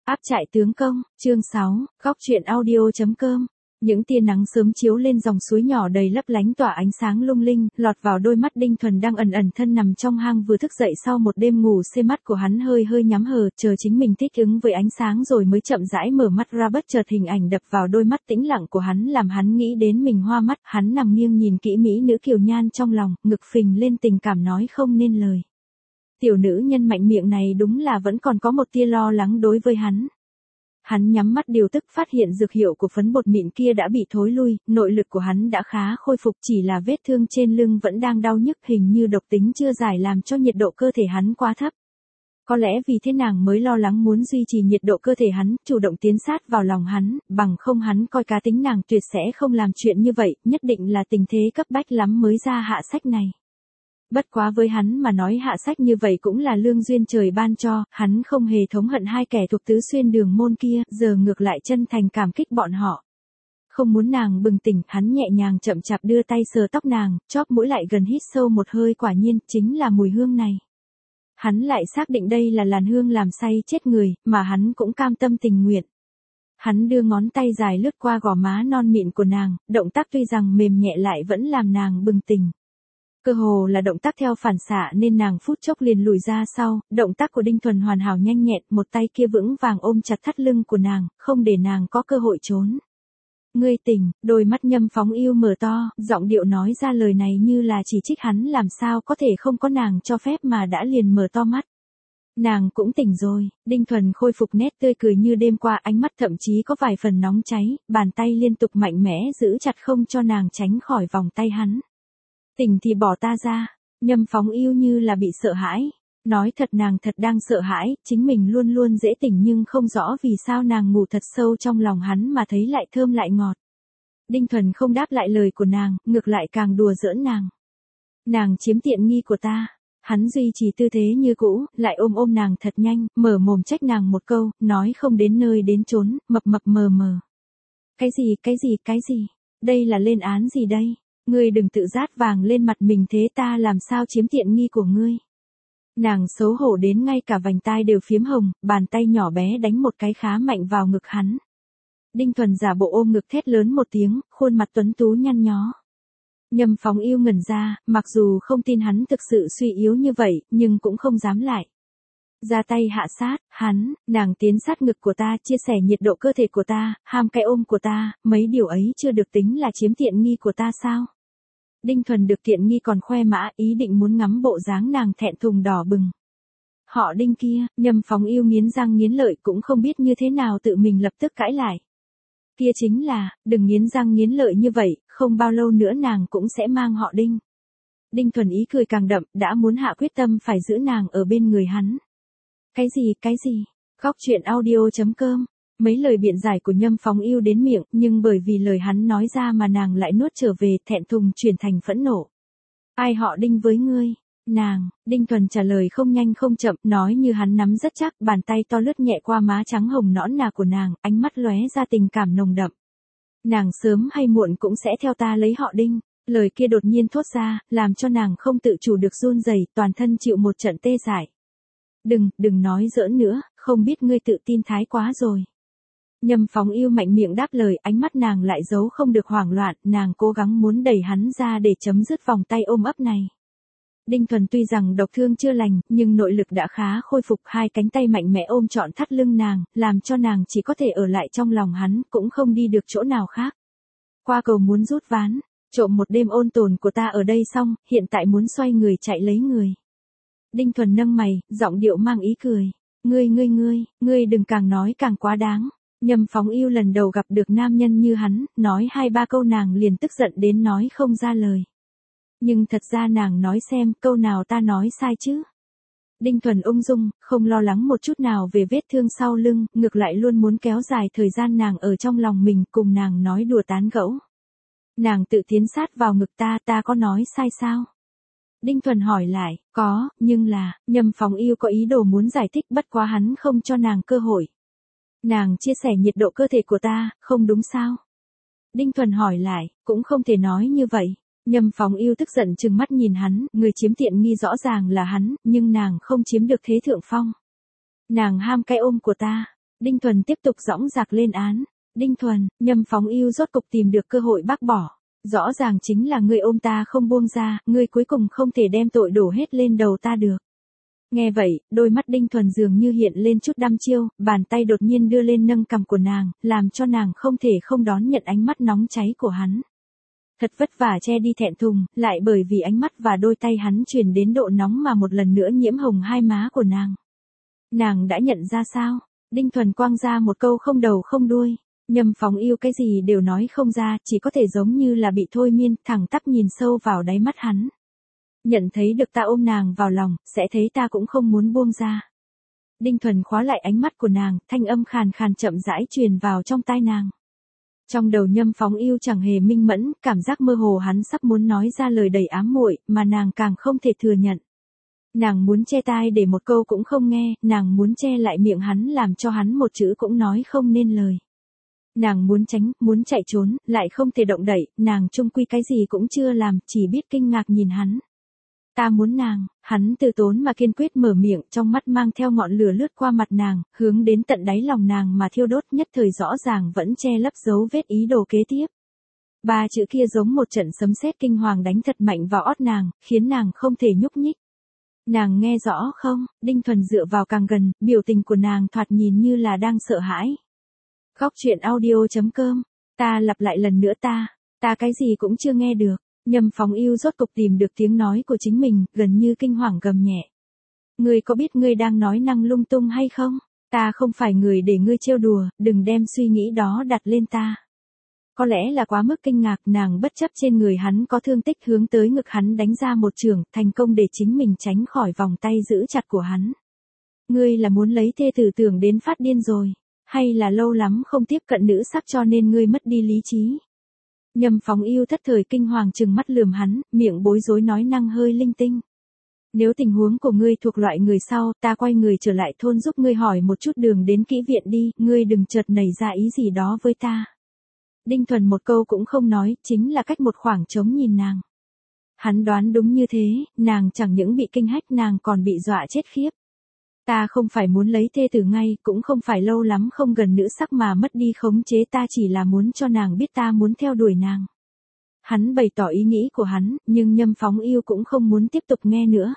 Áp trại tướng công, chương 6, góc truyện audio.com. Những tia nắng sớm chiếu lên dòng suối nhỏ đầy lấp lánh tỏa ánh sáng lung linh, lọt vào đôi mắt Đinh Thuần đang ẩn ẩn thân nằm trong hang vừa thức dậy sau một đêm ngủ say, mắt của hắn hơi hơi nhắm hờ, chờ chính mình thích ứng với ánh sáng rồi mới chậm rãi mở mắt ra. Bất chợt hình ảnh đập vào đôi mắt tĩnh lặng của hắn làm hắn nghĩ đến mình hoa mắt. Hắn nằm nghiêng nhìn kỹ mỹ nữ kiều nhan trong lòng, ngực phình lên tình cảm nói không nên lời. Tiểu nữ nhân mạnh miệng này đúng là vẫn còn có một tia lo lắng đối với hắn. Hắn nhắm mắt điều tức phát hiện dược hiệu của phấn bột mịn kia đã bị thối lui, nội lực của hắn đã khá khôi phục, chỉ là vết thương trên lưng vẫn đang đau nhức, hình như độc tính chưa giải làm cho nhiệt độ cơ thể hắn quá thấp. Có lẽ vì thế nàng mới lo lắng muốn duy trì nhiệt độ cơ thể hắn, chủ động tiến sát vào lòng hắn, bằng không hắn coi cá tính nàng tuyệt sẽ không làm chuyện như vậy, nhất định là tình thế cấp bách lắm mới ra hạ sách này. Bất quá với hắn mà nói hạ sách như vậy cũng là lương duyên trời ban cho, hắn không hề thống hận hai kẻ thuộc tứ xuyên đường môn kia, giờ ngược lại chân thành cảm kích bọn họ. Không muốn nàng bừng tỉnh, hắn nhẹ nhàng chậm chạp đưa tay sờ tóc nàng, chóp mũi lại gần hít sâu một hơi, quả nhiên, chính là mùi hương này. Hắn lại xác định đây là làn hương làm say chết người, mà hắn cũng cam tâm tình nguyện. Hắn đưa ngón tay dài lướt qua gò má non mịn của nàng, động tác tuy rằng mềm nhẹ lại vẫn làm nàng bừng tỉnh. Cơ hồ là động tác theo phản xạ nên nàng phút chốc liền lùi ra sau, động tác của Đinh Thuần hoàn hảo nhanh nhẹn, một tay kia vững vàng ôm chặt thắt lưng của nàng, không để nàng có cơ hội trốn. Ngươi tỉnh, đôi mắt Nhâm Phóng Yêu mở to, giọng điệu nói ra lời này như là chỉ trích hắn làm sao có thể không có nàng cho phép mà đã liền mở to mắt. Nàng cũng tỉnh rồi, Đinh Thuần khôi phục nét tươi cười như đêm qua, ánh mắt thậm chí có vài phần nóng cháy, bàn tay liên tục mạnh mẽ giữ chặt không cho nàng tránh khỏi vòng tay hắn. Tỉnh thì bỏ ta ra, Nhâm Phóng Yêu như là bị sợ hãi. Nói thật nàng thật đang sợ hãi, chính mình luôn luôn dễ tỉnh nhưng không rõ vì sao nàng ngủ thật sâu trong lòng hắn mà thấy lại thơm lại ngọt. Đinh Thuần không đáp lại lời của nàng, ngược lại càng đùa giỡn nàng. Nàng chiếm tiện nghi của ta. Hắn duy trì tư thế như cũ, lại ôm nàng thật nhanh, mở mồm trách nàng một câu, nói không đến nơi đến chốn, mập mờ mờ. Cái gì, đây là lên án gì đây? Ngươi đừng tự rát vàng lên mặt mình thế, ta làm sao chiếm tiện nghi của ngươi. Nàng xấu hổ đến ngay cả vành tai đều phiếm hồng, bàn tay nhỏ bé đánh một cái khá mạnh vào ngực hắn. Đinh Thuần giả bộ ôm ngực thét lớn một tiếng, khuôn mặt tuấn tú nhăn nhó. Nhâm Phóng Yêu ngẩn ra, mặc dù không tin hắn thực sự suy yếu như vậy, nhưng cũng không dám lại. Ra tay hạ sát, nàng tiến sát ngực của ta, chia sẻ nhiệt độ cơ thể của ta, ham cái ôm của ta, mấy điều ấy chưa được tính là chiếm tiện nghi của ta sao? Đinh Thuần được tiện nghi còn khoe mã, ý định muốn ngắm bộ dáng nàng thẹn thùng đỏ bừng. Họ Đinh kia, Nhâm Phóng Yêu nghiến răng nghiến lợi cũng không biết như thế nào tự mình lập tức cãi lại. Kia chính là, đừng nghiến răng nghiến lợi như vậy, không bao lâu nữa nàng cũng sẽ mang họ Đinh. Đinh Thuần ý cười càng đậm, đã muốn hạ quyết tâm phải giữ nàng ở bên người hắn. Cái gì, góc truyện audio.com. Mấy lời biện giải của Nhâm Phóng Yêu đến miệng, nhưng bởi vì lời hắn nói ra mà nàng lại nuốt trở về, thẹn thùng chuyển thành phẫn nộ. Ai họ Đinh với ngươi? Nàng, Đinh Thuần trả lời không nhanh không chậm, nói như hắn nắm rất chắc, bàn tay to lướt nhẹ qua má trắng hồng nõn nà của nàng, ánh mắt lóe ra tình cảm nồng đậm. Nàng sớm hay muộn cũng sẽ theo ta lấy họ Đinh. Lời kia đột nhiên thốt ra, làm cho nàng không tự chủ được run rẩy, toàn thân chịu một trận tê dại. Đừng nói giỡn nữa, không biết ngươi tự tin thái quá rồi. Nhâm Phóng Yêu mạnh miệng đáp lời, ánh mắt nàng lại giấu không được hoảng loạn, nàng cố gắng muốn đẩy hắn ra để chấm dứt vòng tay ôm ấp này. Đinh Thuần tuy rằng độc thương chưa lành, nhưng nội lực đã khá khôi phục, hai cánh tay mạnh mẽ ôm trọn thắt lưng nàng, làm cho nàng chỉ có thể ở lại trong lòng hắn, cũng không đi được chỗ nào khác. Qua cầu muốn rút ván, trộm một đêm ôn tồn của ta ở đây xong, hiện tại muốn xoay người chạy lấy người. Đinh Thuần nâng mày, giọng điệu mang ý cười. Ngươi đừng càng nói càng quá đáng. Nhâm Phóng Yêu lần đầu gặp được nam nhân như hắn, nói 2-3 câu nàng liền tức giận đến nói không ra lời. Nhưng thật ra nàng nói xem, câu nào ta nói sai chứ? Đinh Thuần ung dung, không lo lắng một chút nào về vết thương sau lưng, ngược lại luôn muốn kéo dài thời gian nàng ở trong lòng mình, cùng nàng nói đùa tán gẫu. Nàng tự tiến sát vào ngực ta có nói sai sao? Đinh Thuần hỏi lại, có, nhưng là, Nhâm Phóng Yêu có ý đồ muốn giải thích, bất quá hắn không cho nàng cơ hội. Nàng chia sẻ nhiệt độ cơ thể của ta, không đúng sao? Đinh Thuần hỏi lại, cũng không thể nói như vậy. Nhâm Phóng Yêu tức giận trừng mắt nhìn hắn, người chiếm tiện nghi rõ ràng là hắn, nhưng nàng không chiếm được thế thượng phong. Nàng ham cái ôm của ta. Đinh Thuần tiếp tục dõng dạc lên án. Đinh Thuần, Nhâm Phóng Ưu rốt cục tìm được cơ hội bác bỏ. Rõ ràng chính là ngươi ôm ta không buông ra, ngươi cuối cùng không thể đem tội đổ hết lên đầu ta được. Nghe vậy, đôi mắt Đinh Thuần dường như hiện lên chút đăm chiêu, bàn tay đột nhiên đưa lên nâng cằm của nàng, làm cho nàng không thể không đón nhận ánh mắt nóng cháy của hắn. Thật vất vả che đi thẹn thùng, lại bởi vì ánh mắt và đôi tay hắn truyền đến độ nóng mà một lần nữa nhiễm hồng hai má của nàng. Nàng đã nhận ra sao? Đinh Thuần quang ra một câu không đầu không đuôi. Nhâm Phóng Ưu cái gì đều nói không ra, chỉ có thể giống như là bị thôi miên, thẳng tắp nhìn sâu vào đáy mắt hắn. Nhận thấy được ta ôm nàng vào lòng, sẽ thấy ta cũng không muốn buông ra. Đinh Thuần khóa lại ánh mắt của nàng, thanh âm khàn khàn chậm rãi truyền vào trong tai nàng. Trong đầu Nhâm Phóng Ưu chẳng hề minh mẫn, cảm giác mơ hồ hắn sắp muốn nói ra lời đầy ám muội, mà nàng càng không thể thừa nhận. Nàng muốn che tai để một câu cũng không nghe, nàng muốn che lại miệng hắn làm cho hắn một chữ cũng nói không nên lời. Nàng muốn tránh, muốn chạy trốn, lại không thể động đậy, nàng chung quy cái gì cũng chưa làm, chỉ biết kinh ngạc nhìn hắn. Ta muốn nàng, hắn từ tốn mà kiên quyết mở miệng, trong mắt mang theo ngọn lửa lướt qua mặt nàng, hướng đến tận đáy lòng nàng mà thiêu đốt, nhất thời rõ ràng vẫn che lấp dấu vết ý đồ kế tiếp. Ba chữ kia giống một trận sấm sét kinh hoàng đánh thật mạnh vào ót nàng, khiến nàng không thể nhúc nhích. Nàng nghe rõ không? Đinh Thuần dựa vào càng gần, biểu tình của nàng thoạt nhìn như là đang sợ hãi. Góc truyện audio.com. Ta lặp lại lần nữa ta cái gì cũng chưa nghe được. Nhâm Phóng Ưu rốt cục tìm được tiếng nói của chính mình, gần như kinh hoàng gầm nhẹ. Ngươi có biết ngươi đang nói năng lung tung hay không? Ta không phải người để ngươi trêu đùa, đừng đem suy nghĩ đó đặt lên ta. Có lẽ là quá mức kinh ngạc, nàng bất chấp trên người hắn có thương tích hướng tới ngực hắn đánh ra một chưởng, thành công để chính mình tránh khỏi vòng tay giữ chặt của hắn. Ngươi là muốn lấy thê tử tưởng đến phát điên rồi, hay là lâu lắm không tiếp cận nữ sắc cho nên ngươi mất đi lý trí? Nhâm Phóng Ưu thất thời kinh hoàng trừng mắt lườm hắn, miệng bối rối nói năng hơi linh tinh. Nếu tình huống của ngươi thuộc loại người sau, ta quay người trở lại thôn giúp ngươi hỏi một chút đường đến kỹ viện đi, ngươi đừng chợt nảy ra ý gì đó với ta. Đinh Thuần một câu cũng không nói, chính là cách một khoảng trống nhìn nàng. Hắn đoán đúng như thế, nàng chẳng những bị kinh hách nàng còn bị dọa chết khiếp. Ta không phải muốn lấy thê tử ngay, cũng không phải lâu lắm không gần nữ sắc mà mất đi khống chế, ta chỉ là muốn cho nàng biết ta muốn theo đuổi nàng. Hắn bày tỏ ý nghĩ của hắn, nhưng Nhâm Phóng Ưu cũng không muốn tiếp tục nghe nữa.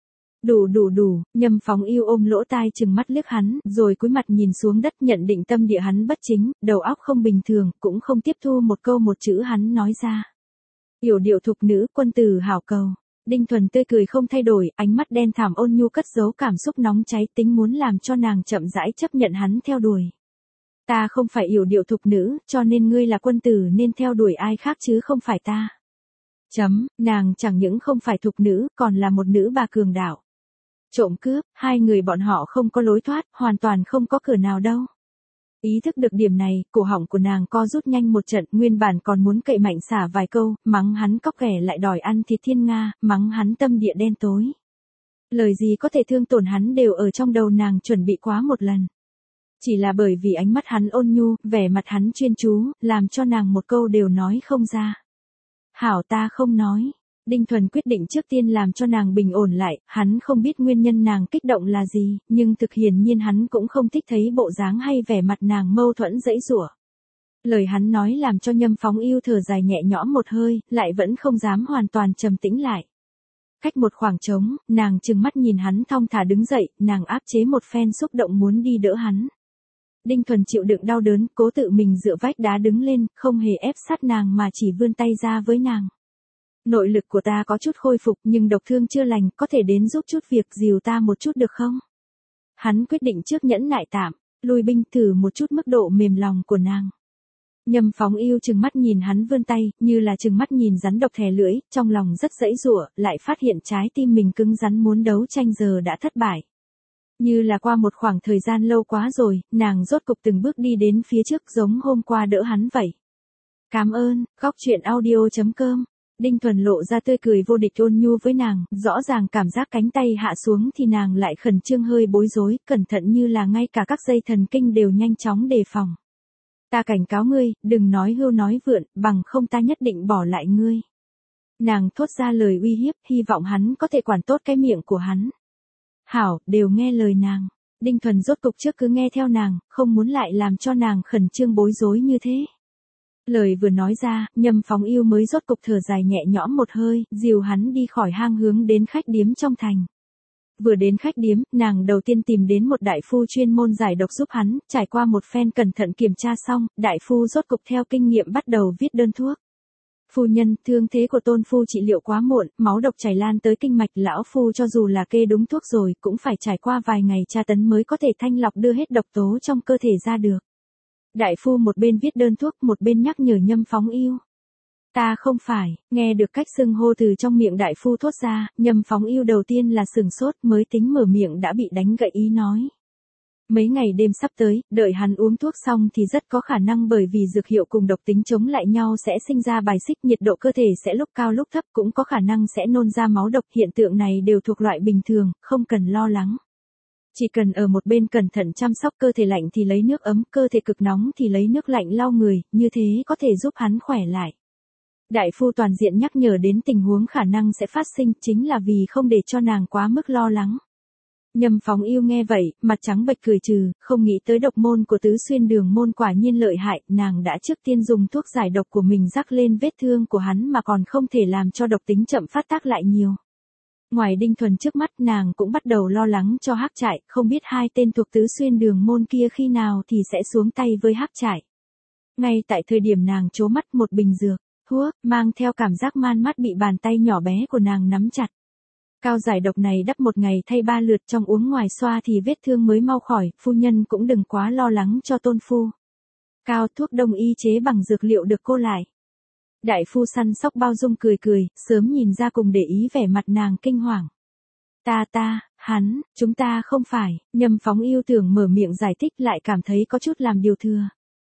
Đủ, Nhâm Phóng Ưu ôm lỗ tai trừng mắt liếc hắn, rồi cúi mặt nhìn xuống đất, nhận định tâm địa hắn bất chính, đầu óc không bình thường, cũng không tiếp thu một câu một chữ hắn nói ra. Yểu điệu thục nữ, quân tử hảo cầu. Đinh Thuần tươi cười không thay đổi, ánh mắt đen thẳm ôn nhu cất giấu cảm xúc nóng cháy, tính muốn làm cho nàng chậm rãi chấp nhận hắn theo đuổi. Ta không phải yểu điệu thục nữ, cho nên ngươi là quân tử nên theo đuổi ai khác chứ không phải ta. Nàng chẳng những không phải thục nữ, còn là một nữ bà cường đạo. Trộm cướp, hai người bọn họ không có lối thoát, hoàn toàn không có cửa nào đâu. Ý thức được điểm này, cổ họng của nàng co rút nhanh một trận, nguyên bản còn muốn cậy mạnh xả vài câu, mắng hắn cóc ghẻ lại đòi ăn thịt thiên nga, mắng hắn tâm địa đen tối. Lời gì có thể thương tổn hắn đều ở trong đầu nàng chuẩn bị quá một lần. Chỉ là bởi vì ánh mắt hắn ôn nhu, vẻ mặt hắn chuyên chú, làm cho nàng một câu đều nói không ra. Hảo, ta không nói. Đinh Thuần quyết định trước tiên làm cho nàng bình ổn lại, hắn không biết nguyên nhân nàng kích động là gì, nhưng thực hiển nhiên hắn cũng không thích thấy bộ dáng hay vẻ mặt nàng mâu thuẫn giãy giụa. Lời hắn nói làm cho Nhâm Phóng Ưu thở dài nhẹ nhõm một hơi, lại vẫn không dám hoàn toàn trầm tĩnh lại. Cách một khoảng trống, nàng trừng mắt nhìn hắn thong thả đứng dậy, nàng áp chế một phen xúc động muốn đi đỡ hắn. Đinh Thuần chịu đựng đau đớn, cố tự mình dựa vách đá đứng lên, không hề ép sát nàng mà chỉ vươn tay ra với nàng. Nội lực của ta có chút khôi phục nhưng độc thương chưa lành, có thể đến giúp chút việc dìu ta một chút được không? Hắn quyết định trước nhẫn nại tạm, lui binh thử một chút mức độ mềm lòng của nàng. Nhâm Phóng Ưu trừng mắt nhìn hắn vươn tay, như là trừng mắt nhìn rắn độc thè lưỡi, trong lòng rất giãy giụa, lại phát hiện trái tim mình cứng rắn muốn đấu tranh giờ đã thất bại. Như là qua một khoảng thời gian lâu quá rồi, nàng rốt cục từng bước đi đến phía trước giống hôm qua đỡ hắn vậy. Cảm ơn, góc truyện audio.com. Đinh Thuần lộ ra tươi cười vô địch ôn nhu với nàng, rõ ràng cảm giác cánh tay hạ xuống thì nàng lại khẩn trương hơi bối rối, cẩn thận như là ngay cả các dây thần kinh đều nhanh chóng đề phòng. Ta cảnh cáo ngươi, đừng nói hưu nói vượn, bằng không ta nhất định bỏ lại ngươi. Nàng thốt ra lời uy hiếp, hy vọng hắn có thể quản tốt cái miệng của hắn. Hảo, đều nghe lời nàng. Đinh Thuần rốt cục trước cứ nghe theo nàng, không muốn lại làm cho nàng khẩn trương bối rối như thế. Lời vừa nói ra, Nhâm Phóng Yêu mới rốt cục thở dài nhẹ nhõm một hơi, dìu hắn đi khỏi hang hướng đến khách điếm trong thành. Vừa đến khách điếm, nàng đầu tiên tìm đến một đại phu chuyên môn giải độc giúp hắn, trải qua một phen cẩn thận kiểm tra xong, đại phu rốt cục theo kinh nghiệm bắt đầu viết đơn thuốc. Phu nhân, thương thế của tôn phu trị liệu quá muộn, máu độc chảy lan tới kinh mạch, lão phu cho dù là kê đúng thuốc rồi, cũng phải trải qua vài ngày tra tấn mới có thể thanh lọc đưa hết độc tố trong cơ thể ra được. Đại phu một bên viết đơn thuốc, một bên nhắc nhở Nhâm Phóng Yêu. Ta không phải, nghe được cách xưng hô từ trong miệng đại phu thốt ra, Nhâm Phóng Yêu đầu tiên là sửng sốt, mới tính mở miệng đã bị đánh gãy ý nói. Mấy ngày đêm sắp tới, đợi hắn uống thuốc xong thì rất có khả năng bởi vì dược hiệu cùng độc tính chống lại nhau sẽ sinh ra bài xích, nhiệt độ cơ thể sẽ lúc cao lúc thấp, cũng có khả năng sẽ nôn ra máu độc, hiện tượng này đều thuộc loại bình thường, không cần lo lắng. Chỉ cần ở một bên cẩn thận chăm sóc, cơ thể lạnh thì lấy nước ấm, cơ thể cực nóng thì lấy nước lạnh lau người, như thế có thể giúp hắn khỏe lại. Đại phu toàn diện nhắc nhở đến tình huống khả năng sẽ phát sinh, chính là vì không để cho nàng quá mức lo lắng. Nhâm Phóng Yêu nghe vậy, mặt trắng bệch cười trừ, không nghĩ tới độc môn của Tứ Xuyên Đường môn quả nhiên lợi hại, nàng đã trước tiên dùng thuốc giải độc của mình rắc lên vết thương của hắn mà còn không thể làm cho độc tính chậm phát tác lại nhiều. Ngoài Đinh Thuần trước mắt, nàng cũng bắt đầu lo lắng cho Hắc Trại, không biết hai tên thuộc Tứ Xuyên Đường môn kia khi nào thì sẽ xuống tay với Hắc Trại. Ngay tại thời điểm nàng trố mắt, một bình dược, thuốc, mang theo cảm giác man mát bị bàn tay nhỏ bé của nàng nắm chặt. Cao giải độc này đắp một ngày thay 3 lượt, trong uống ngoài xoa thì vết thương mới mau khỏi, phu nhân cũng đừng quá lo lắng cho tôn phu. Cao, thuốc đông y chế bằng dược liệu được cô lại. Đại phu săn sóc bao dung cười cười, sớm nhìn ra cùng để ý vẻ mặt nàng kinh hoàng. Hắn, chúng ta không phải, Nhâm Phóng Yêu tưởng mở miệng giải thích lại cảm thấy có chút làm điều thừa.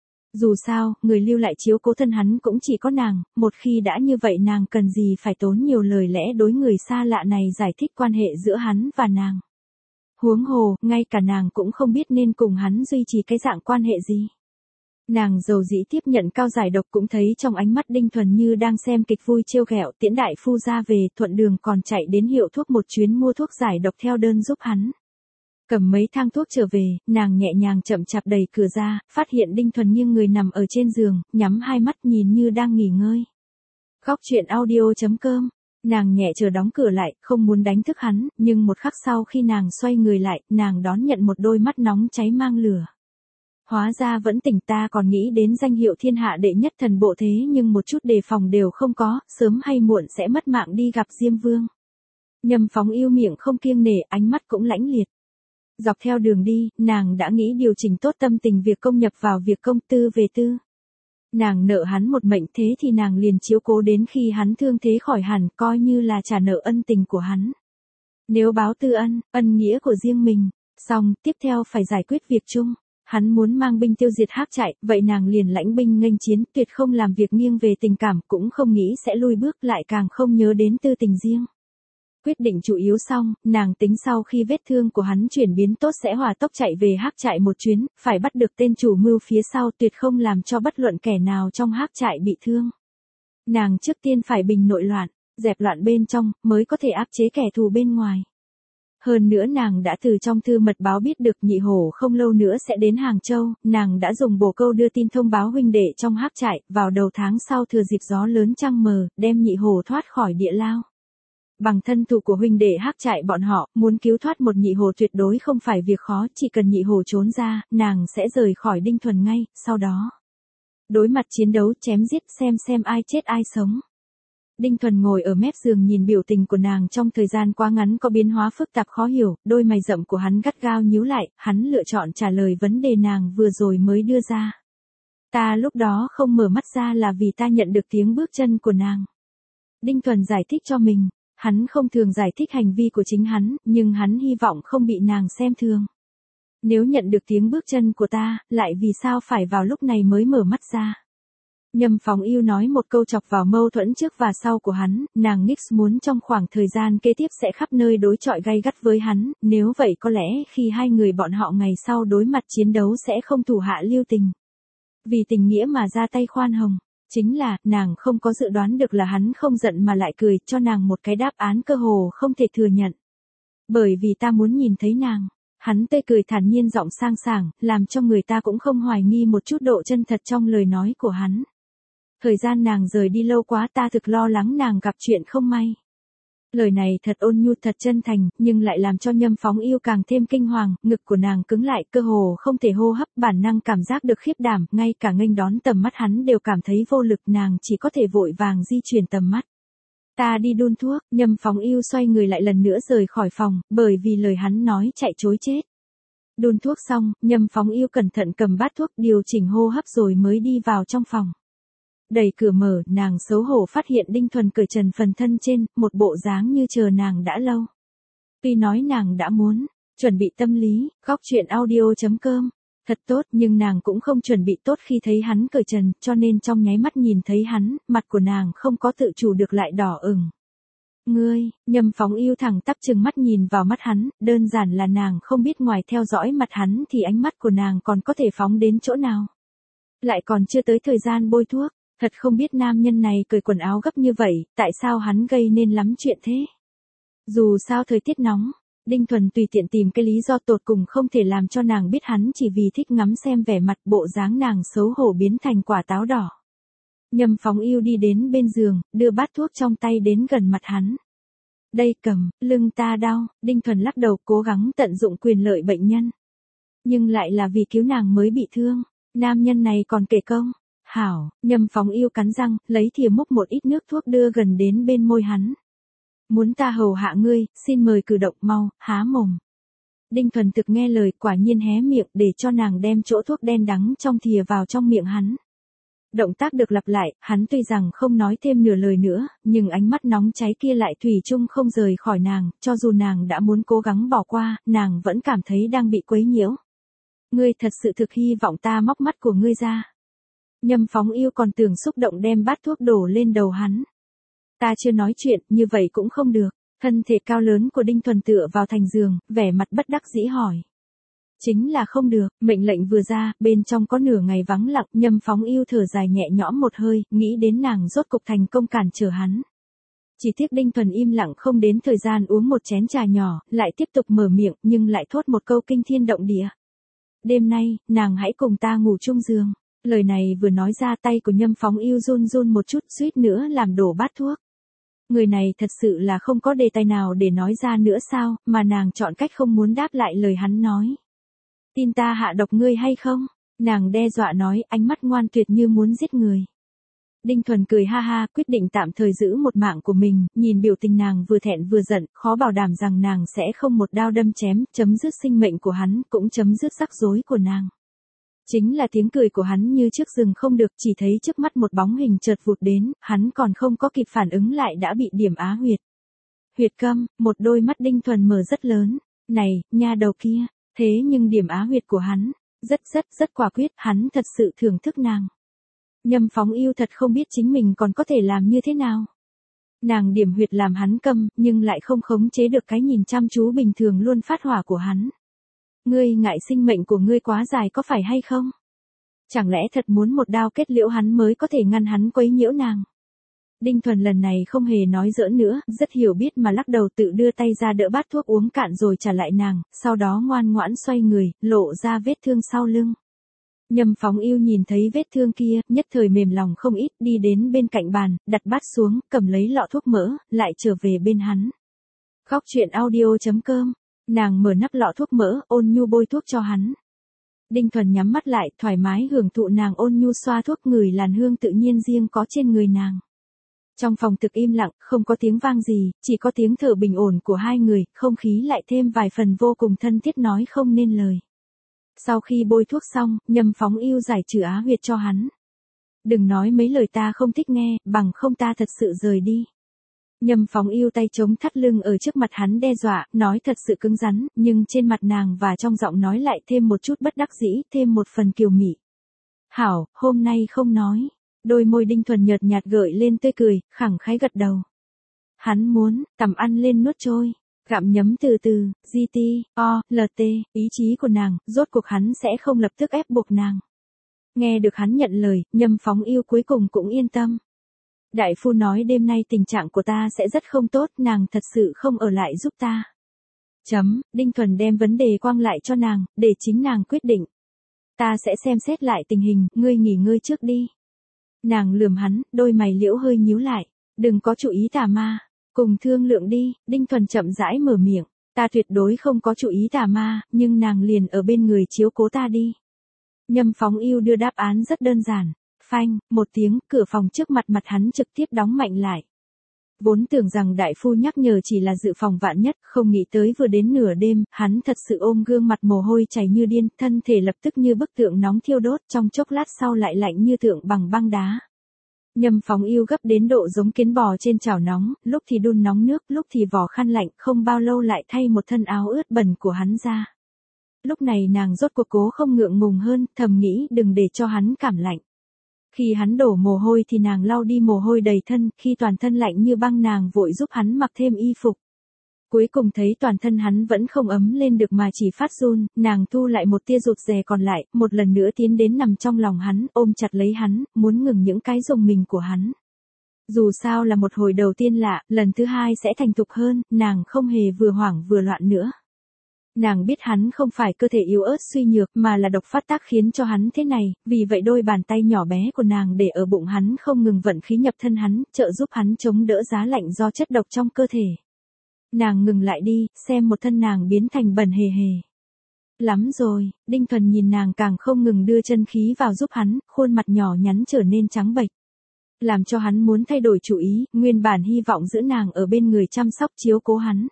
Dù sao, người lưu lại chiếu cố thân hắn cũng chỉ có nàng, một khi đã như vậy nàng cần gì phải tốn nhiều lời lẽ đối người xa lạ này giải thích quan hệ giữa hắn và nàng. Huống hồ, ngay cả nàng cũng không biết nên cùng hắn duy trì cái dạng quan hệ gì. Nàng dầu dĩ tiếp nhận cao giải độc, cũng thấy trong ánh mắt Đinh Thuần như đang xem kịch vui trêu ghẹo, tiễn đại phu ra về, thuận đường còn chạy đến hiệu thuốc một chuyến mua thuốc giải độc theo đơn giúp hắn. Cầm mấy thang thuốc trở về, nàng nhẹ nhàng chậm chạp đẩy cửa ra, phát hiện Đinh Thuần nghiêng người nằm ở trên giường, nhắm hai mắt nhìn như đang nghỉ ngơi. Khóc chuyện audio.com. Nàng nhẹ chờ đóng cửa lại, không muốn đánh thức hắn, nhưng một khắc sau khi nàng xoay người lại, nàng đón nhận một đôi mắt nóng cháy mang lửa. Hóa ra vẫn tỉnh, ta còn nghĩ đến danh hiệu thiên hạ đệ nhất thần bộ thế nhưng một chút đề phòng đều không có, sớm hay muộn sẽ mất mạng đi gặp Diêm Vương. Nhâm Phóng Yêu miệng không kiêng nể, ánh mắt cũng lãnh liệt. Dọc theo đường đi, nàng đã nghĩ điều chỉnh tốt tâm tình việc công nhập vào việc công, tư về tư. Nàng nợ hắn một mệnh, thế thì nàng liền chiếu cố đến khi hắn thương thế khỏi hẳn, coi như là trả nợ ân tình của hắn. Nếu báo tư ân, ân nghĩa của riêng mình, xong, tiếp theo phải giải quyết việc chung. Hắn muốn mang binh tiêu diệt Hắc Trại, vậy nàng liền lãnh binh nghênh chiến, tuyệt không làm việc nghiêng về tình cảm, cũng không nghĩ sẽ lui bước, lại càng không nhớ đến tư tình riêng. Quyết định chủ yếu xong, nàng tính sau khi vết thương của hắn chuyển biến tốt sẽ hỏa tốc chạy về Hắc Trại một chuyến, phải bắt được tên chủ mưu phía sau, tuyệt không làm cho bất luận kẻ nào trong Hắc Trại bị thương. Nàng trước tiên phải bình nội loạn, dẹp loạn bên trong, mới có thể áp chế kẻ thù bên ngoài. Hơn nữa nàng đã từ trong thư mật báo biết được Nhị Hổ không lâu nữa sẽ đến Hàng Châu, nàng đã dùng bồ câu đưa tin thông báo huynh đệ trong Hắc Trại, vào đầu tháng sau thừa dịp gió lớn trăng mờ, đem Nhị Hổ thoát khỏi địa lao. Bằng thân thủ của huynh đệ Hắc Trại bọn họ, muốn cứu thoát một Nhị Hổ tuyệt đối không phải việc khó, chỉ cần Nhị Hổ trốn ra, nàng sẽ rời khỏi Đinh Thuần ngay, sau đó đối mặt chiến đấu chém giết, xem ai chết ai sống. Đinh Thuần ngồi ở mép giường nhìn biểu tình của nàng trong thời gian quá ngắn có biến hóa phức tạp khó hiểu, đôi mày rậm của hắn gắt gao nhíu lại, hắn lựa chọn trả lời vấn đề nàng vừa rồi mới đưa ra. Ta lúc đó không mở mắt ra là vì ta nhận được tiếng bước chân của nàng. Đinh Thuần giải thích cho mình, hắn không thường giải thích hành vi của chính hắn, nhưng hắn hy vọng không bị nàng xem thường. Nếu nhận được tiếng bước chân của ta, lại vì sao phải vào lúc này mới mở mắt ra? Nhâm Phóng Yêu nói một câu chọc vào mâu thuẫn trước và sau của hắn, nàng Nix muốn trong khoảng thời gian kế tiếp sẽ khắp nơi đối chọi gay gắt với hắn, nếu vậy có lẽ khi hai người bọn họ ngày sau đối mặt chiến đấu sẽ không thủ hạ lưu tình. Vì tình nghĩa mà ra tay khoan hồng, chính là, nàng không có dự đoán được là hắn không giận mà lại cười, cho nàng một cái đáp án cơ hồ không thể thừa nhận. Bởi vì ta muốn nhìn thấy nàng. Hắn tươi cười thản nhiên giọng sang sảng, làm cho người ta cũng không hoài nghi một chút độ chân thật trong lời nói của hắn. Thời gian nàng rời đi lâu quá, ta thực lo lắng nàng gặp chuyện không may. Lời này thật ôn nhu thật chân thành, nhưng lại làm cho Nhâm Phóng Yêu càng thêm kinh hoàng, ngực của nàng cứng lại, cơ hồ không thể hô hấp, bản năng cảm giác được khiếp đảm, ngay cả nghênh đón tầm mắt hắn đều cảm thấy vô lực, nàng chỉ có thể vội vàng di chuyển tầm mắt. Ta đi đun thuốc, Nhâm Phóng Yêu xoay người lại lần nữa rời khỏi phòng, bởi vì lời hắn nói chạy trối chết. Đun thuốc xong, Nhâm Phóng Yêu cẩn thận cầm bát thuốc điều chỉnh hô hấp rồi mới đi vào trong phòng. Đẩy cửa mở, nàng xấu hổ phát hiện Đinh Thuần cởi trần phần thân trên, một bộ dáng như chờ nàng đã lâu. Tuy nói nàng đã muốn, chuẩn bị tâm lý, góc chuyện audio.com. Thật tốt, nhưng nàng cũng không chuẩn bị tốt khi thấy hắn cởi trần, cho nên trong nháy mắt nhìn thấy hắn, mặt của nàng không có tự chủ được lại đỏ ửng. Ngươi, Nhâm Phóng Yêu thẳng tắp trừng mắt nhìn vào mắt hắn, đơn giản là nàng không biết ngoài theo dõi mặt hắn thì ánh mắt của nàng còn có thể phóng đến chỗ nào. Lại còn chưa tới thời gian bôi thuốc, thật không biết nam nhân này cởi quần áo gấp như vậy, tại sao hắn gây nên lắm chuyện thế. Dù sao thời tiết nóng, Đinh Thuần tùy tiện tìm cái lý do tột cùng không thể làm cho nàng biết hắn chỉ vì thích ngắm xem vẻ mặt bộ dáng nàng xấu hổ biến thành quả táo đỏ. Nhâm Phóng Yêu đi đến bên giường, đưa bát thuốc trong tay đến gần mặt hắn. Đây cầm, lưng ta đau, Đinh Thuần lắc đầu cố gắng tận dụng quyền lợi bệnh nhân. Nhưng lại là vì cứu nàng mới bị thương, nam nhân này còn kể công. Hảo, Nhâm Phóng Yêu cắn răng, lấy thìa múc một ít nước thuốc đưa gần đến bên môi hắn. Muốn ta hầu hạ ngươi, xin mời cử động mau, há mồm. Đinh Thuần thực nghe lời, quả nhiên hé miệng để cho nàng đem chỗ thuốc đen đắng trong thìa vào trong miệng hắn. Động tác được lặp lại, hắn tuy rằng không nói thêm nửa lời nữa, nhưng ánh mắt nóng cháy kia lại thủy chung không rời khỏi nàng, cho dù nàng đã muốn cố gắng bỏ qua, nàng vẫn cảm thấy đang bị quấy nhiễu. Ngươi thật sự thực hy vọng ta móc mắt của ngươi ra. Nhâm Phóng Yêu còn tưởng xúc động đem bát thuốc đổ lên đầu hắn. Ta chưa nói chuyện, như vậy cũng không được. Thân thể cao lớn của Đinh Thuần tựa vào thành giường, vẻ mặt bất đắc dĩ hỏi. Chính là không được, mệnh lệnh vừa ra, bên trong có nửa ngày vắng lặng, Nhâm Phóng Yêu thở dài nhẹ nhõm một hơi, nghĩ đến nàng rốt cục thành công cản trở hắn. Chỉ tiếc Đinh Thuần im lặng không đến thời gian uống một chén trà nhỏ, lại tiếp tục mở miệng, nhưng lại thốt một câu kinh thiên động địa. Đêm nay, nàng hãy cùng ta ngủ chung giường. Lời này vừa nói ra, tay của Nhâm Phóng Yêu run run một chút, suýt nữa làm đổ bát thuốc. Người này thật sự là không có đề tài nào để nói ra nữa sao, mà nàng chọn cách không muốn đáp lại lời hắn nói. Tin ta hạ độc ngươi hay không? Nàng đe dọa nói, ánh mắt ngoan tuyệt như muốn giết người. Đinh Thuần cười ha ha, quyết định tạm thời giữ một mạng của mình, nhìn biểu tình nàng vừa thẹn vừa giận, khó bảo đảm rằng nàng sẽ không một đao đâm chém, chấm dứt sinh mệnh của hắn, cũng chấm dứt rắc rối của nàng. Chính là tiếng cười của hắn như trước dừng không được, chỉ thấy trước mắt một bóng hình chợt vụt đến, hắn còn không có kịp phản ứng lại đã bị điểm á huyệt. Huyệt câm, một đôi mắt Đinh Thuần mở rất lớn. Này, nha đầu kia, thế nhưng điểm á huyệt của hắn, rất quả quyết, hắn thật sự thưởng thức nàng. Nhâm Phóng Yêu thật không biết chính mình còn có thể làm như thế nào. Nàng điểm huyệt làm hắn câm, nhưng lại không khống chế được cái nhìn chăm chú bình thường luôn phát hỏa của hắn. Ngươi ngại sinh mệnh của ngươi quá dài có phải hay không? Chẳng lẽ thật muốn một đao kết liễu hắn mới có thể ngăn hắn quấy nhiễu nàng? Đinh Thuần lần này không hề nói giỡn nữa, rất hiểu biết mà lắc đầu tự đưa tay ra đỡ bát thuốc uống cạn rồi trả lại nàng, sau đó ngoan ngoãn xoay người, lộ ra vết thương sau lưng. Nhâm Phóng Yêu nhìn thấy vết thương kia, nhất thời mềm lòng không ít, đi đến bên cạnh bàn, đặt bát xuống, cầm lấy lọ thuốc mỡ, lại trở về bên hắn. Góc chuyện audio.com. Nàng mở nắp lọ thuốc mỡ, ôn nhu bôi thuốc cho hắn. Đinh Thuần nhắm mắt lại, thoải mái hưởng thụ nàng ôn nhu xoa thuốc, ngửi làn hương tự nhiên riêng có trên người nàng. Trong phòng thực im lặng, không có tiếng vang gì, chỉ có tiếng thở bình ổn của hai người, không khí lại thêm vài phần vô cùng thân thiết nói không nên lời. Sau khi bôi thuốc xong, Nhâm Phóng Yêu giải trừ á huyệt cho hắn. Đừng nói mấy lời ta không thích nghe, bằng không ta thật sự rời đi. Nhâm Phóng Yêu tay chống thắt lưng ở trước mặt hắn đe dọa, nói thật sự cứng rắn, nhưng trên mặt nàng và trong giọng nói lại thêm một chút bất đắc dĩ, thêm một phần kiều mị. Hảo, hôm nay không nói. Đôi môi Đinh Thuần nhợt nhạt gợi lên tươi cười, khẳng khái gật đầu. Hắn muốn, tầm ăn lên nuốt trôi, gặm nhấm từ từ, GT, ý chí của nàng, rốt cuộc hắn sẽ không lập tức ép buộc nàng. Nghe được hắn nhận lời, Nhâm Phóng Yêu cuối cùng cũng yên tâm. Đại phu nói đêm nay tình trạng của ta sẽ rất không tốt, nàng thật sự không ở lại giúp ta. Đinh Thuần đem vấn đề quăng lại cho nàng, để chính nàng quyết định. Ta sẽ xem xét lại tình hình, ngươi nghỉ ngơi trước đi. Nàng lườm hắn, đôi mày liễu hơi nhíu lại. Đừng có chú ý tà ma. Cùng thương lượng đi, Đinh Thuần chậm rãi mở miệng. Ta tuyệt đối không có chú ý tà ma, nhưng nàng liền ở bên người chiếu cố ta đi. Nhâm Phóng Ưu đưa đáp án rất đơn giản. Phanh, một tiếng, cửa phòng trước mặt hắn trực tiếp đóng mạnh lại. Vốn tưởng rằng đại phu nhắc nhở chỉ là dự phòng vạn nhất, không nghĩ tới vừa đến nửa đêm, hắn thật sự ôm gương mặt mồ hôi chảy như điên, thân thể lập tức như bức tượng nóng thiêu đốt, trong chốc lát sau lại lạnh như tượng bằng băng đá. Nhâm Phóng Ưu gấp đến độ giống kiến bò trên chảo nóng, lúc thì đun nóng nước, lúc thì vò khăn lạnh, không bao lâu lại thay một thân áo ướt bẩn của hắn ra. Lúc này nàng rốt cuộc cố không ngượng ngùng hơn, thầm nghĩ đừng để cho hắn cảm lạnh. Khi hắn đổ mồ hôi thì nàng lau đi mồ hôi đầy thân, khi toàn thân lạnh như băng nàng vội giúp hắn mặc thêm y phục. Cuối cùng thấy toàn thân hắn vẫn không ấm lên được mà chỉ phát run, nàng thu lại một tia rụt rè còn lại, một lần nữa tiến đến nằm trong lòng hắn, ôm chặt lấy hắn, muốn ngừng những cái rùng mình của hắn. Dù sao là một hồi đầu tiên lạ, lần thứ hai sẽ thành thục hơn, nàng không hề vừa hoảng vừa loạn nữa. Nàng biết hắn không phải cơ thể yếu ớt suy nhược mà là độc phát tác khiến cho hắn thế này, vì vậy đôi bàn tay nhỏ bé của nàng để ở bụng hắn không ngừng vận khí nhập thân hắn, trợ giúp hắn chống đỡ giá lạnh do chất độc trong cơ thể. Nàng ngừng lại đi, xem một thân nàng biến thành bẩn hề hề. Lắm rồi, Đinh Thuần nhìn nàng càng không ngừng đưa chân khí vào giúp hắn, khuôn mặt nhỏ nhắn trở nên trắng bệch. Làm cho hắn muốn thay đổi chủ ý, nguyên bản hy vọng giữ nàng ở bên người chăm sóc chiếu cố hắn.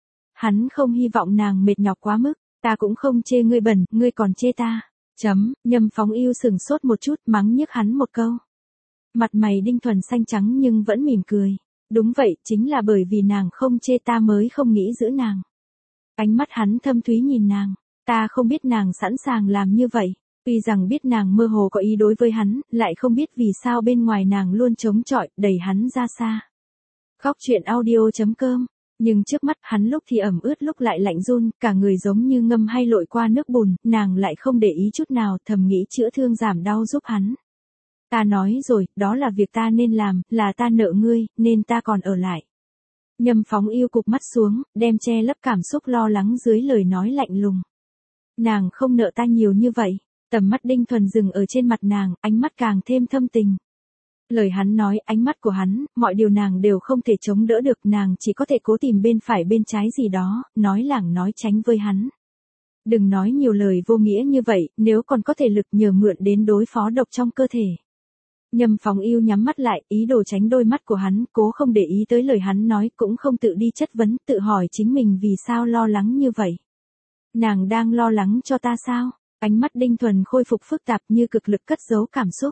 Hắn không hy vọng nàng mệt nhọc quá mức, ta cũng không chê ngươi bẩn, ngươi còn chê ta. Nhâm Phóng Ưu sừng sốt một chút, mắng nhiếc hắn một câu. Mặt mày Đinh Thuần xanh trắng nhưng vẫn mỉm cười. Đúng vậy, chính là bởi vì nàng không chê ta mới không nghĩ giữ nàng. Ánh mắt hắn thâm thúy nhìn nàng, ta không biết nàng sẵn sàng làm như vậy. Tuy rằng biết nàng mơ hồ có ý đối với hắn, lại không biết vì sao bên ngoài nàng luôn chống chọi, đẩy hắn ra xa. Khóc chuyện audio.com. Nhưng trước mắt hắn lúc thì ẩm ướt lúc lại lạnh run, cả người giống như ngâm hay lội qua nước bùn, nàng lại không để ý chút nào, thầm nghĩ chữa thương giảm đau giúp hắn. Ta nói rồi, đó là việc ta nên làm, là ta nợ ngươi, nên ta còn ở lại. Nhâm Phóng Ưu cụp mắt xuống, đem che lấp cảm xúc lo lắng dưới lời nói lạnh lùng. Nàng không nợ ta nhiều như vậy. Tầm mắt Đinh Thuần dừng ở trên mặt nàng, ánh mắt càng thêm thâm tình. Lời hắn nói, ánh mắt của hắn, mọi điều nàng đều không thể chống đỡ được, nàng chỉ có thể cố tìm bên phải bên trái gì đó, nói lảng nói tránh với hắn. Đừng nói nhiều lời vô nghĩa như vậy, nếu còn có thể lực nhờ mượn đến đối phó độc trong cơ thể. Nhâm Phóng Ưu nhắm mắt lại, ý đồ tránh đôi mắt của hắn, cố không để ý tới lời hắn nói, cũng không tự đi chất vấn, tự hỏi chính mình vì sao lo lắng như vậy. Nàng đang lo lắng cho ta sao? Ánh mắt Đinh Thuần khôi phục phức tạp như cực lực cất giấu cảm xúc.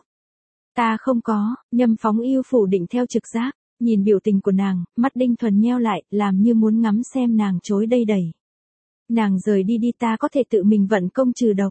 Ta không có, Nhâm Phóng Ưu phủ định theo trực giác, nhìn biểu tình của nàng, mắt Đinh Thuần nheo lại, làm như muốn ngắm xem nàng chối đây đẩy. Nàng rời đi đi, ta có thể tự mình vận công trừ độc.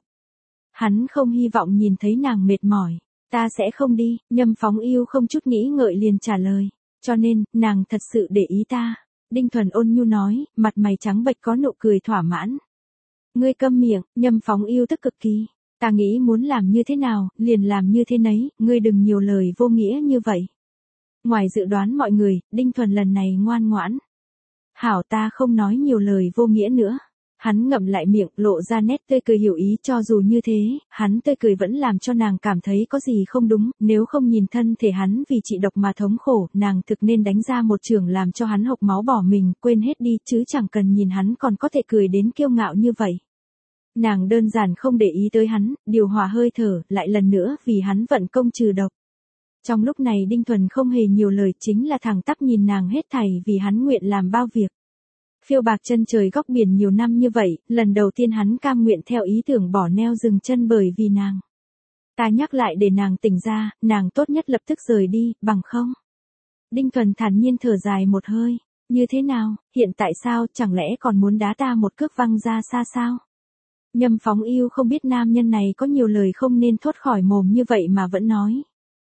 Hắn không hy vọng nhìn thấy nàng mệt mỏi. Ta sẽ không đi, Nhâm Phóng Ưu không chút nghĩ ngợi liền trả lời. Cho nên, nàng thật sự để ý ta. Đinh Thuần ôn nhu nói, mặt mày trắng bệch có nụ cười thỏa mãn. Ngươi câm miệng, Nhâm Phóng Ưu tức cực kỳ. Ta nghĩ muốn làm như thế nào, liền làm như thế nấy, ngươi đừng nhiều lời vô nghĩa như vậy. Ngoài dự đoán mọi người, Đinh Thuần lần này ngoan ngoãn. Hảo, ta không nói nhiều lời vô nghĩa nữa. Hắn ngậm lại miệng, lộ ra nét tươi cười hiểu ý, cho dù như thế, hắn tươi cười vẫn làm cho nàng cảm thấy có gì không đúng, nếu không nhìn thân thể hắn vì trị độc mà thống khổ, nàng thực nên đánh ra một chưởng làm cho hắn hộc máu bỏ mình, quên hết đi, chứ chẳng cần nhìn hắn còn có thể cười đến kiêu ngạo như vậy. Nàng đơn giản không để ý tới hắn, điều hòa hơi thở, lại lần nữa vì hắn vận công trừ độc. Trong lúc này Đinh Thuần không hề nhiều lời, chính là thẳng tắp nhìn nàng hết thảy vì hắn nguyện làm bao việc. Phiêu bạc chân trời góc biển nhiều năm như vậy, lần đầu tiên hắn cam nguyện theo ý tưởng bỏ neo dừng chân bởi vì nàng. Ta nhắc lại để nàng tỉnh ra, nàng tốt nhất lập tức rời đi, bằng không. Đinh Thuần thản nhiên thở dài một hơi, như thế nào, hiện tại sao, chẳng lẽ còn muốn đá ta một cước văng ra xa sao? Nhâm Phóng Ưu không biết nam nhân này có nhiều lời không nên thốt khỏi mồm như vậy mà vẫn nói.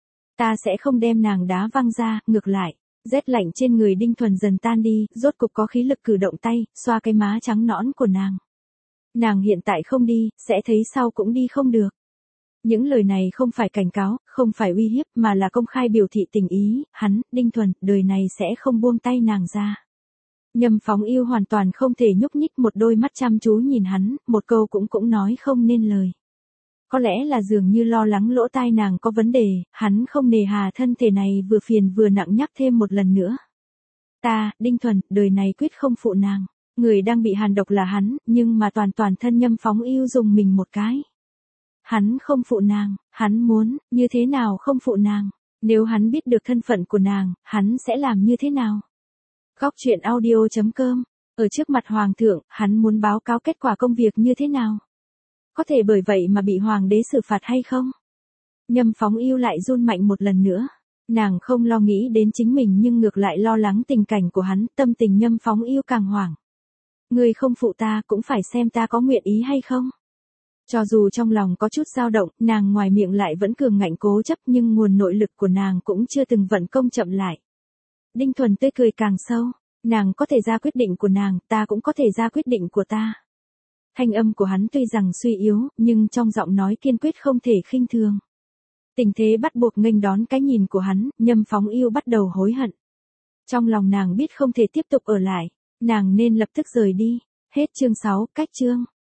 Ta sẽ không đem nàng đá văng ra, ngược lại. Rét lạnh trên người Đinh Thuần dần tan đi, rốt cục có khí lực cử động tay, xoa cái má trắng nõn của nàng. Nàng hiện tại không đi, sẽ thấy sau cũng đi không được. Những lời này không phải cảnh cáo, không phải uy hiếp, mà là công khai biểu thị tình ý, hắn, Đinh Thuần, đời này sẽ không buông tay nàng ra. Nhâm Phóng Yêu hoàn toàn không thể nhúc nhích, một đôi mắt chăm chú nhìn hắn, một câu cũng nói không nên lời. Có lẽ là dường như lo lắng lỗ tai nàng có vấn đề, hắn không nề hà thân thể này vừa phiền vừa nặng nhắc thêm một lần nữa. Ta, Đinh Thuần, đời này quyết không phụ nàng. Người đang bị hàn độc là hắn, nhưng mà toàn thân Nhâm Phóng Yêu dùng mình một cái. Hắn không phụ nàng, hắn muốn, như thế nào không phụ nàng? Nếu hắn biết được thân phận của nàng, hắn sẽ làm như thế nào? Góc truyện audio.com. Ở trước mặt hoàng thượng, hắn muốn báo cáo kết quả công việc như thế nào? Có thể bởi vậy mà bị hoàng đế xử phạt hay không? Nhâm Phóng Yêu lại run mạnh một lần nữa. Nàng không lo nghĩ đến chính mình nhưng ngược lại lo lắng tình cảnh của hắn, tâm tình Nhâm Phóng Yêu càng hoảng. Ngươi không phụ ta cũng phải xem ta có nguyện ý hay không? Cho dù trong lòng có chút dao động, nàng ngoài miệng lại vẫn cường ngạnh cố chấp, nhưng nguồn nội lực của nàng cũng chưa từng vận công chậm lại. Đinh Thuần tươi cười càng sâu, nàng có thể ra quyết định của nàng, ta cũng có thể ra quyết định của ta. Thanh âm của hắn tuy rằng suy yếu, nhưng trong giọng nói kiên quyết không thể khinh thường. Tình thế bắt buộc nghênh đón cái nhìn của hắn, Nhâm Phóng Yêu bắt đầu hối hận. Trong lòng nàng biết không thể tiếp tục ở lại, nàng nên lập tức rời đi. Hết chương 6, cách chương.